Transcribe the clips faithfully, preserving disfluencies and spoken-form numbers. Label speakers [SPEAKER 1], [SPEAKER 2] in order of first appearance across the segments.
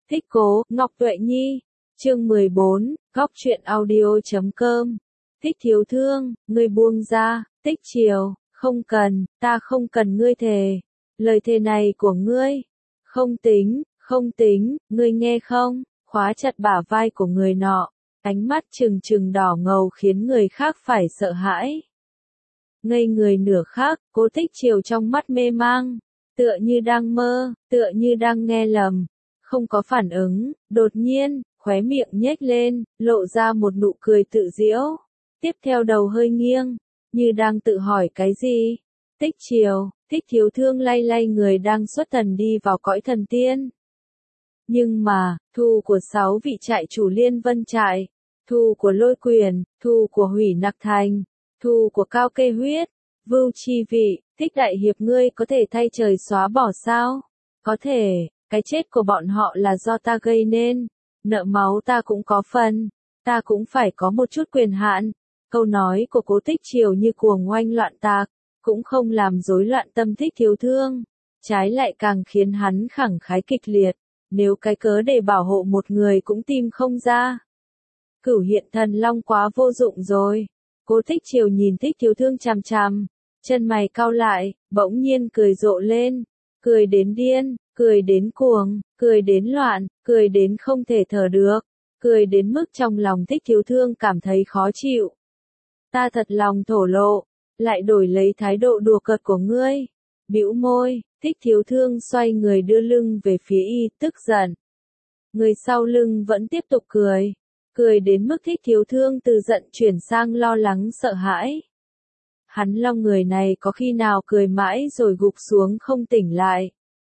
[SPEAKER 1] Thích cố, Ngọc Tuệ Nhi. Chương mười bốn, góc truyện audio chấm com. Thích thiếu thương, ngươi buông ra. Tích Triều, không cần, ta không cần ngươi thề. Lời thề này của ngươi. Không tính, không tính, ngươi nghe không? Khóa chặt bả vai của người nọ. Ánh mắt trừng trừng đỏ ngầu khiến người khác phải sợ hãi. Ngây người nửa khắc, Cố Tích Triều trong mắt mê mang. Tựa như đang mơ, tựa như đang nghe lầm. Không có phản ứng, đột nhiên, khóe miệng nhếch lên, lộ ra một nụ cười tự giễu. Tiếp theo đầu hơi nghiêng, như đang tự hỏi cái gì. Tích Triều, Thích thiếu thương lay lay người đang xuất thần đi vào cõi thần tiên. Nhưng mà, thu của sáu vị trại chủ Liên Vân trại, thu của Lôi Quyền, thu của Hủy Nặc Thành, thu của Cao Kê Huyết, Vưu Chi Vị, Thích đại hiệp ngươi có thể thay trời xóa bỏ sao? Có thể, cái chết của bọn họ là do ta gây nên, nợ máu ta cũng có phần, ta cũng phải có một chút quyền hạn. Câu nói của Cố Tích Triều như cuồng oanh loạn tạc, cũng không làm rối loạn tâm Thích thiếu thương, trái lại càng khiến hắn khẳng khái kịch liệt, nếu cái cớ để bảo hộ một người cũng tìm không ra. Cửu hiện thần long quá vô dụng rồi. Cố Tích Triều nhìn Thích thiếu thương chằm chằm, chân mày cau lại, bỗng nhiên cười rộ lên, cười đến điên, cười đến cuồng, cười đến loạn, cười đến không thể thở được, cười đến mức trong lòng Thích thiếu thương cảm thấy khó chịu. Ta thật lòng thổ lộ, lại đổi lấy thái độ đùa cợt của ngươi. Bĩu môi, Thích thiếu thương xoay người đưa lưng về phía y, tức giận. Người sau lưng vẫn tiếp tục cười, cười đến mức Thích thiếu thương từ giận chuyển sang lo lắng sợ hãi. Hắn lo người này có khi nào cười mãi rồi gục xuống không tỉnh lại.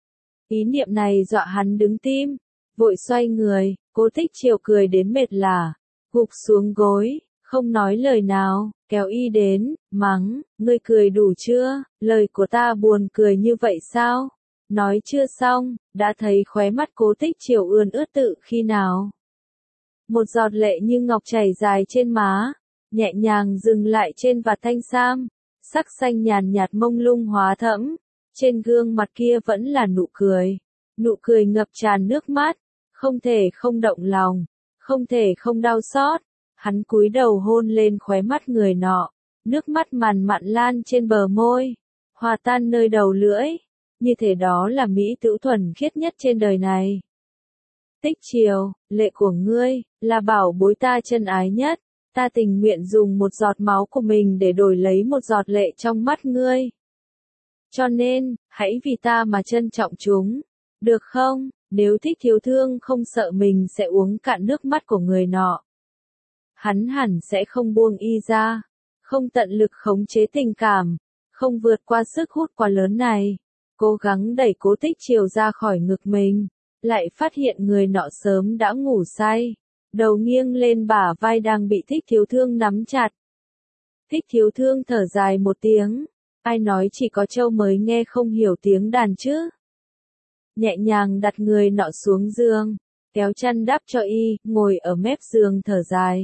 [SPEAKER 1] Ý niệm này dọa hắn đứng tim, vội xoay người, Cố Tích Triều cười đến mệt lả, gục xuống gối, không nói lời nào, kéo y đến, mắng, ngươi cười đủ chưa, lời của ta buồn cười như vậy sao? Nói chưa xong, đã thấy khóe mắt Cố Tích Triều ươn ướt tự khi nào. Một giọt lệ như ngọc chảy dài trên má, nhẹ nhàng dừng lại trên vạt thanh sam, sắc xanh nhàn nhạt mông lung hóa thẫm, trên gương mặt kia vẫn là nụ cười, nụ cười ngập tràn nước mắt, không thể không động lòng, không thể không đau xót. Hắn cúi đầu hôn lên khóe mắt người nọ, nước mắt màn mặn lan trên bờ môi, hòa tan nơi đầu lưỡi, như thể đó là mỹ tửu thuần khiết nhất trên đời này. Tích Triều, lệ của ngươi, là bảo bối ta chân ái nhất, ta tình nguyện dùng một giọt máu của mình để đổi lấy một giọt lệ trong mắt ngươi. Cho nên, hãy vì ta mà trân trọng chúng, được không? Nếu Thích thiếu thương không sợ mình sẽ uống cạn nước mắt của người nọ, hắn hẳn sẽ không buông y ra, không tận lực khống chế tình cảm, không vượt qua sức hút quá lớn này, cố gắng đẩy Cố Tích Triều ra khỏi ngực mình, lại phát hiện người nọ sớm đã ngủ say, đầu nghiêng lên bả vai đang bị Thích thiếu thương nắm chặt. Thích thiếu thương thở dài một tiếng, ai nói chỉ có trâu mới nghe không hiểu tiếng đàn chứ. Nhẹ nhàng đặt người nọ xuống giường, kéo chăn đắp cho y, ngồi ở mép giường thở dài.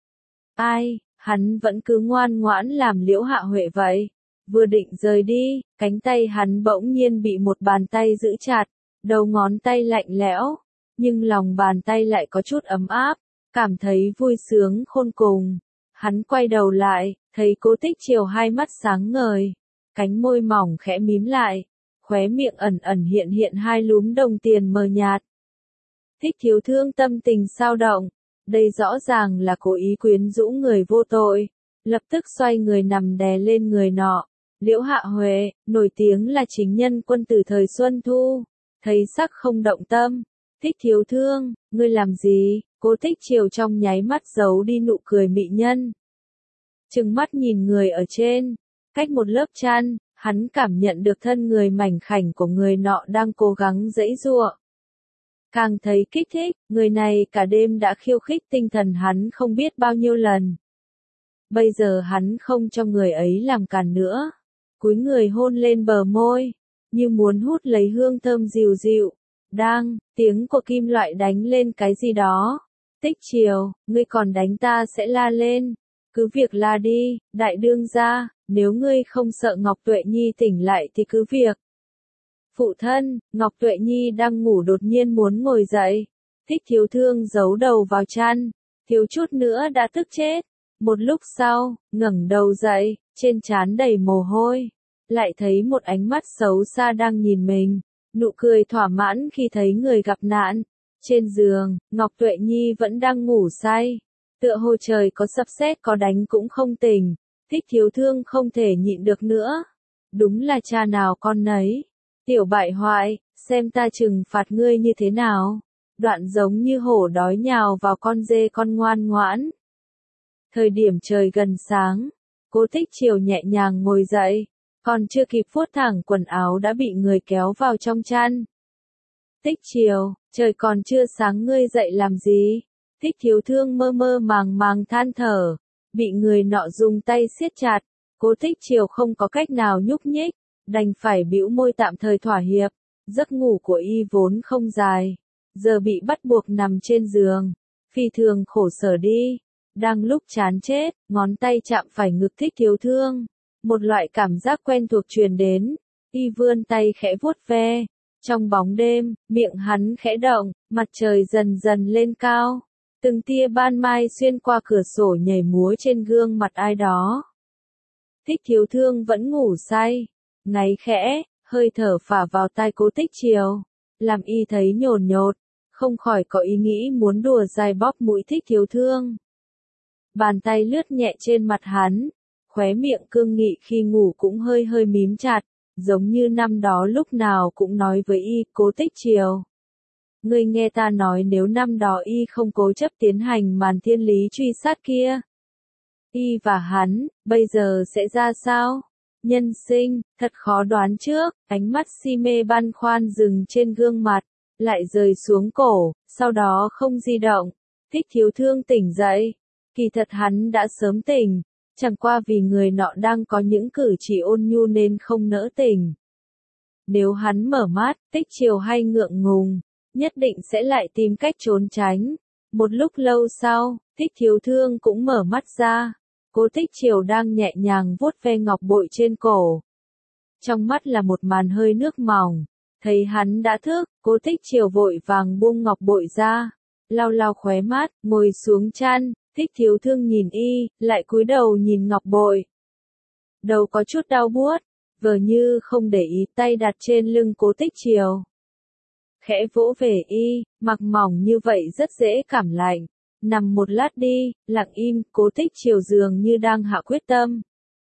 [SPEAKER 1] Ai, hắn vẫn cứ ngoan ngoãn làm Liễu Hạ Huệ vậy. Vừa định rời đi, cánh tay hắn bỗng nhiên bị một bàn tay giữ chặt, đầu ngón tay lạnh lẽo, nhưng lòng bàn tay lại có chút ấm áp, cảm thấy vui sướng khôn cùng. Hắn quay đầu lại, thấy Cố Tích Triều hai mắt sáng ngời, cánh môi mỏng khẽ mím lại, khóe miệng ẩn ẩn hiện hiện hai lúm đồng tiền mờ nhạt. Thích thiếu thương tâm tình xao động. Đây rõ ràng là cố ý quyến rũ người vô tội, lập tức xoay người nằm đè lên người nọ. Liễu Hạ Huệ, nổi tiếng là chính nhân quân từ thời Xuân Thu, thấy sắc không động tâm. Thích thiếu thương, ngươi làm gì? Cố Tích Triều trong nháy mắt giấu đi nụ cười mị nhân. Trừng mắt nhìn người ở trên, cách một lớp chăn, hắn cảm nhận được thân người mảnh khảnh của người nọ đang cố gắng giãy giụa. Càng thấy kích thích, người này cả đêm đã khiêu khích tinh thần hắn không biết bao nhiêu lần. Bây giờ hắn không cho người ấy làm càn nữa. Cúi người hôn lên bờ môi, như muốn hút lấy hương thơm dịu dịu. Đang, tiếng của kim loại đánh lên cái gì đó. Tích Triều, ngươi còn đánh ta sẽ la lên. Cứ việc la đi, đại đương gia, nếu ngươi không sợ Ngọc Tuệ Nhi tỉnh lại thì cứ việc. Phụ thân, Ngọc Tuệ Nhi đang ngủ đột nhiên muốn ngồi dậy. Thích Thiếu Thương giấu đầu vào chăn, thiếu chút nữa đã tức chết. Một lúc sau, ngẩng đầu dậy, trên trán đầy mồ hôi, lại thấy một ánh mắt xấu xa đang nhìn mình, nụ cười thỏa mãn khi thấy người gặp nạn. Trên giường, Ngọc Tuệ Nhi vẫn đang ngủ say, tựa hồ trời có sắp sét có đánh cũng không tỉnh. Thích Thiếu Thương không thể nhịn được nữa. Đúng là cha nào con nấy. Tiểu bại hoại, xem ta trừng phạt ngươi như thế nào. Đoạn giống như hổ đói nhào vào con dê con ngoan ngoãn. Thời điểm trời gần sáng, Cố Tích Triều nhẹ nhàng ngồi dậy, còn chưa kịp vuốt thẳng quần áo đã bị người kéo vào trong chăn. Tích Triều, trời còn chưa sáng ngươi dậy làm gì? Thích Thiếu Thương mơ mơ màng màng than thở, bị người nọ dùng tay siết chặt. Cố Tích Triều không có cách nào nhúc nhích, đành phải bĩu môi tạm thời thỏa hiệp. Giấc ngủ của y vốn không dài, giờ bị bắt buộc nằm trên giường, phi thường khổ sở đi. Đang lúc chán chết, ngón tay chạm phải ngực Thích Thiếu Thương, một loại cảm giác quen thuộc truyền đến, y vươn tay khẽ vuốt ve. Trong bóng đêm, miệng hắn khẽ động, mặt trời dần dần lên cao, từng tia ban mai xuyên qua cửa sổ nhảy múa trên gương mặt ai đó. Thích Thiếu Thương vẫn ngủ say, ngáy khẽ, hơi thở phả vào tai Cố Tích Triều, làm y thấy nhồn nhột, không khỏi có ý nghĩ muốn đùa dài bóp mũi Thích Thiếu Thương. Bàn tay lướt nhẹ trên mặt hắn, khóe miệng cương nghị khi ngủ cũng hơi hơi mím chặt, giống như năm đó lúc nào cũng nói với y, Cố Tích Triều. Ngươi nghe ta nói nếu năm đó y không cố chấp tiến hành màn thiên lý truy sát kia, y và hắn, bây giờ sẽ ra sao? Nhân sinh, thật khó đoán trước, ánh mắt si mê băn khoăn dừng trên gương mặt, lại rơi xuống cổ, sau đó không di động. Thích Thiếu Thương tỉnh dậy, kỳ thật hắn đã sớm tỉnh, chẳng qua vì người nọ đang có những cử chỉ ôn nhu nên không nỡ tỉnh. Nếu hắn mở mắt, Tích Triều hay ngượng ngùng, nhất định sẽ lại tìm cách trốn tránh. Một lúc lâu sau, Thích Thiếu Thương cũng mở mắt ra. Cố Tích Triều đang nhẹ nhàng vuốt ve ngọc bội trên cổ. Trong mắt là một màn hơi nước mỏng. Thấy hắn đã thức, Cố Tích Triều vội vàng buông ngọc bội ra, lau lau khóe mắt, ngồi xuống chăn. Thích Thiếu Thương nhìn y, lại cúi đầu nhìn ngọc bội. Đầu có chút đau buốt, vờ như không để ý, tay đặt trên lưng Cố Tích Triều. Khẽ vỗ về y, mặc mỏng như vậy rất dễ cảm lạnh. Nằm một lát đi, lặng im, Cố Tích Triều dường như đang hạ quyết tâm.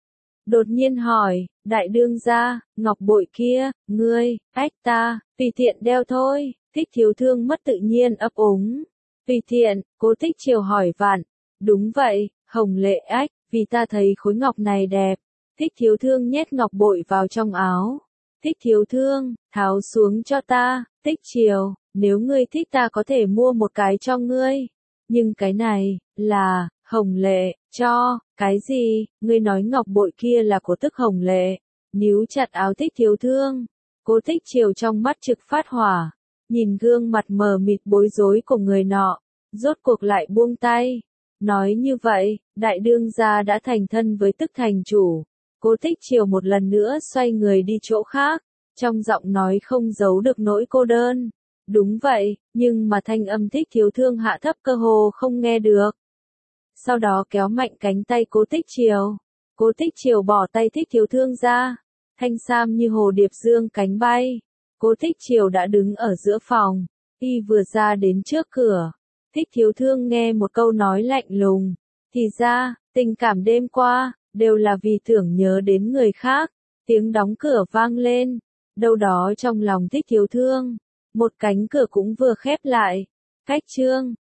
[SPEAKER 1] Đột nhiên hỏi, đại đương gia, ngọc bội kia, ngươi, ách ta, tùy tiện đeo thôi. Thích Thiếu Thương mất tự nhiên ấp úng. Tùy tiện, Cố Tích Triều hỏi vặn. Đúng vậy, Hồng Lệ ách, vì ta thấy khối ngọc này đẹp. Thích Thiếu Thương nhét ngọc bội vào trong áo. Thích Thiếu Thương, tháo xuống cho ta. Tích Triều, nếu ngươi thích ta có thể mua một cái cho ngươi. Nhưng cái này, là, Hồng Lệ, cho, cái gì, ngươi nói ngọc bội kia là của Tức Hồng Lệ. Níu chặt áo Thích Thiếu Thương. Cố Tích Triều trong mắt trực phát hỏa, nhìn gương mặt mờ mịt bối rối của người nọ, rốt cuộc lại buông tay. Nói như vậy, đại đương gia đã thành thân với Tức thành chủ. Cố Tích Triều một lần nữa xoay người đi chỗ khác, trong giọng nói không giấu được nỗi cô đơn. Đúng vậy, nhưng mà thanh âm Thích Thiếu Thương hạ thấp cơ hồ không nghe được. Sau đó kéo mạnh cánh tay Cố Tích Triều. Cố Tích Triều bỏ tay Thích Thiếu Thương ra, thanh sam như hồ điệp dương cánh bay. Cố Tích Triều đã đứng ở giữa phòng, y vừa ra đến trước cửa. Thích Thiếu Thương nghe một câu nói lạnh lùng, thì ra, tình cảm đêm qua, đều là vì tưởng nhớ đến người khác. Tiếng đóng cửa vang lên, đâu đó trong lòng Thích Thiếu Thương, một cánh cửa cũng vừa khép lại. Cách chương